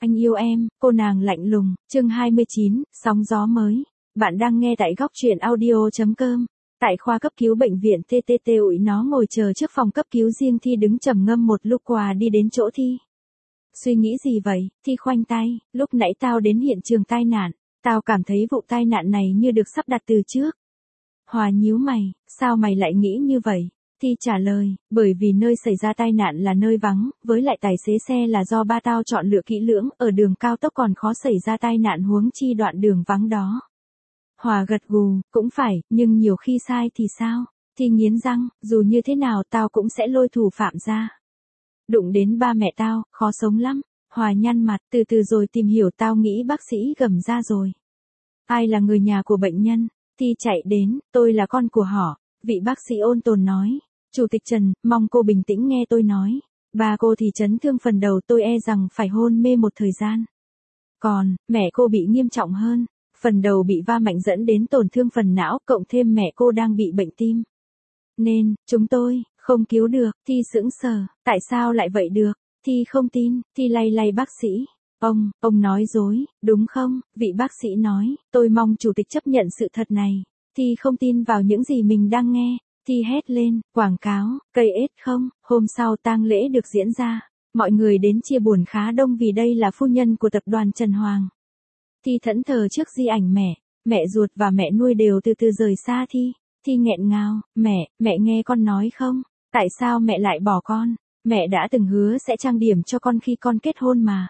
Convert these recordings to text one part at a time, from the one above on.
anh yêu em, cô nàng lạnh lùng, chương 29, sóng gió mới. Bạn đang nghe tại góc truyện audio.com. Tại khoa cấp cứu bệnh viện TTT ủi nó ngồi chờ trước phòng cấp cứu riêng. Thi đứng trầm ngâm một lúc qua đi đến chỗ Thi. Suy nghĩ gì vậy? Thi khoanh tay, lúc nãy tao đến hiện trường tai nạn. Tao cảm thấy vụ tai nạn này như được sắp đặt từ trước. Hòa nhíu mày, sao mày lại nghĩ như vậy? Thi trả lời, bởi vì nơi xảy ra tai nạn là nơi vắng, với lại tài xế xe là do ba tao chọn lựa kỹ lưỡng, ở đường cao tốc còn khó xảy ra tai nạn huống chi đoạn đường vắng đó. Hòa gật gù, cũng phải, nhưng nhiều khi sai thì sao? Thi nghiến răng, dù như thế nào tao cũng sẽ lôi thủ phạm ra. Đụng đến ba mẹ tao, khó sống lắm. Hòa nhăn mặt, từ từ rồi tìm hiểu, tao nghĩ bác sĩ gầm ra rồi. Ai là người nhà của bệnh nhân? Thi chạy đến, tôi là con của họ. Vị bác sĩ ôn tồn nói. Chủ tịch Trần, mong cô bình tĩnh nghe tôi nói. Ba cô thì chấn thương phần đầu, tôi e rằng phải hôn mê một thời gian. Còn, mẹ cô bị nghiêm trọng hơn. Phần đầu bị va mạnh dẫn đến tổn thương phần não, cộng thêm mẹ cô đang bị bệnh tim. Nên, chúng tôi, không cứu được. Thi sững sờ, tại sao lại vậy được? Thi không tin, Thi lay lay bác sĩ. Ông nói dối, đúng không? Vị bác sĩ nói, tôi mong chủ tịch chấp nhận sự thật này. Thi không tin vào những gì mình đang nghe. Thi hét lên, quảng cáo, cây ết không? Hôm sau tang lễ được diễn ra. Mọi người đến chia buồn khá đông vì đây là phu nhân của tập đoàn Trần Hoàng. Thi thẫn thờ trước di ảnh mẹ ruột và mẹ nuôi đều từ từ rời xa Thi. Thi nghẹn ngào, mẹ nghe con nói không? Tại sao mẹ lại bỏ con? Mẹ đã từng hứa sẽ trang điểm cho con khi con kết hôn mà.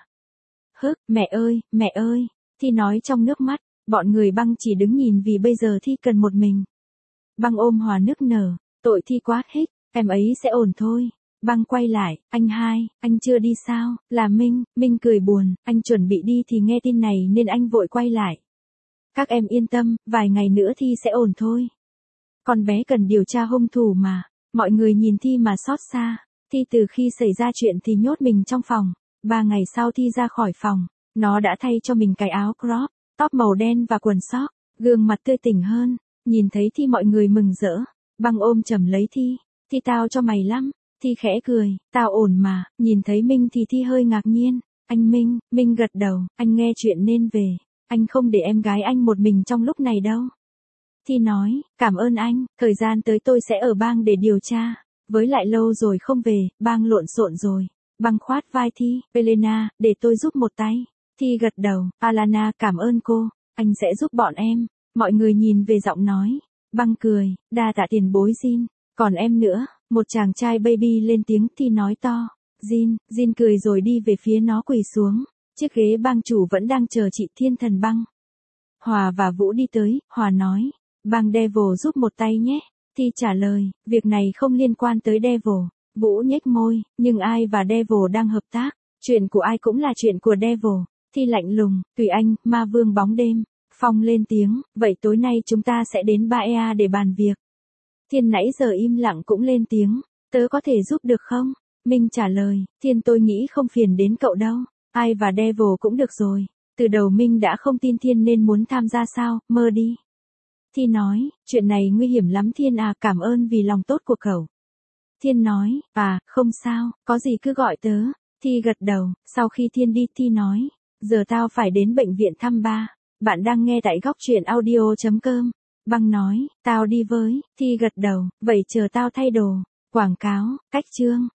Mẹ ơi, Thi nói trong nước mắt, bọn người Băng chỉ đứng nhìn vì bây giờ Thi cần một mình. Băng ôm Hòa nức nở, tội Thi quá hích, em ấy sẽ ổn thôi. Băng quay lại, anh hai, anh chưa đi sao? Là Minh cười buồn, anh chuẩn bị đi thì nghe tin này nên anh vội quay lại. Các em yên tâm, vài ngày nữa Thi sẽ ổn thôi. Con bé cần điều tra hung thủ mà. Mọi người nhìn Thi mà xót xa. Thi từ khi xảy ra chuyện thì nhốt mình trong phòng. 3 ngày sau Thi ra khỏi phòng, nó đã thay cho mình cái áo crop, top màu đen và quần sóc, gương mặt tươi tỉnh hơn. Nhìn thấy Thi mọi người mừng rỡ. Băng ôm chầm lấy Thi. Thi tao cho mày lắm. Thi khẽ cười, tao ổn mà. Nhìn thấy Minh thì Thi hơi ngạc nhiên. Anh Minh gật đầu, anh nghe chuyện nên về. Anh không để em gái anh một mình trong lúc này đâu. Thi nói, cảm ơn anh, thời gian tới tôi sẽ ở bang để điều tra. Với lại lâu rồi không về, bang lộn xộn rồi. Băng khoát vai Thi, Elena, để tôi giúp một tay. Thi gật đầu, Alana cảm ơn cô, anh sẽ giúp bọn em. Mọi người nhìn về giọng nói. Băng cười, đa tạ tiền bối Jin. Còn em nữa, một chàng trai baby lên tiếng. Thi nói to. Jin cười rồi đi về phía nó quỳ xuống. Chiếc ghế bang chủ vẫn đang chờ chị Thiên Thần Băng. Hòa và Vũ đi tới, Hòa nói. Bang Devil giúp một tay nhé. Thi trả lời, việc này không liên quan tới Devil. Vũ nhếch môi, nhưng ai và Devil đang hợp tác. Chuyện của ai cũng là chuyện của Devil. Thi lạnh lùng, tùy anh, ma vương bóng đêm. Phong lên tiếng, vậy tối nay chúng ta sẽ đến Baea để bàn việc. Thiên nãy giờ im lặng cũng lên tiếng, tớ có thể giúp được không? Minh trả lời, Thiên tôi nghĩ không phiền đến cậu đâu. Ai và Devil cũng được rồi. Từ đầu Minh đã không tin Thiên nên muốn tham gia sao, mơ đi. Thi nói, chuyện này nguy hiểm lắm Thiên à, cảm ơn vì lòng tốt của cậu. Thiên nói, không sao, có gì cứ gọi tớ. Thi gật đầu, sau khi Thiên đi Thi nói, giờ tao phải đến bệnh viện thăm ba. Bạn đang nghe tại góc truyện audio.com. Băng nói, tao đi với. Thi gật đầu, vậy chờ tao thay đồ. Quảng cáo, cách chương.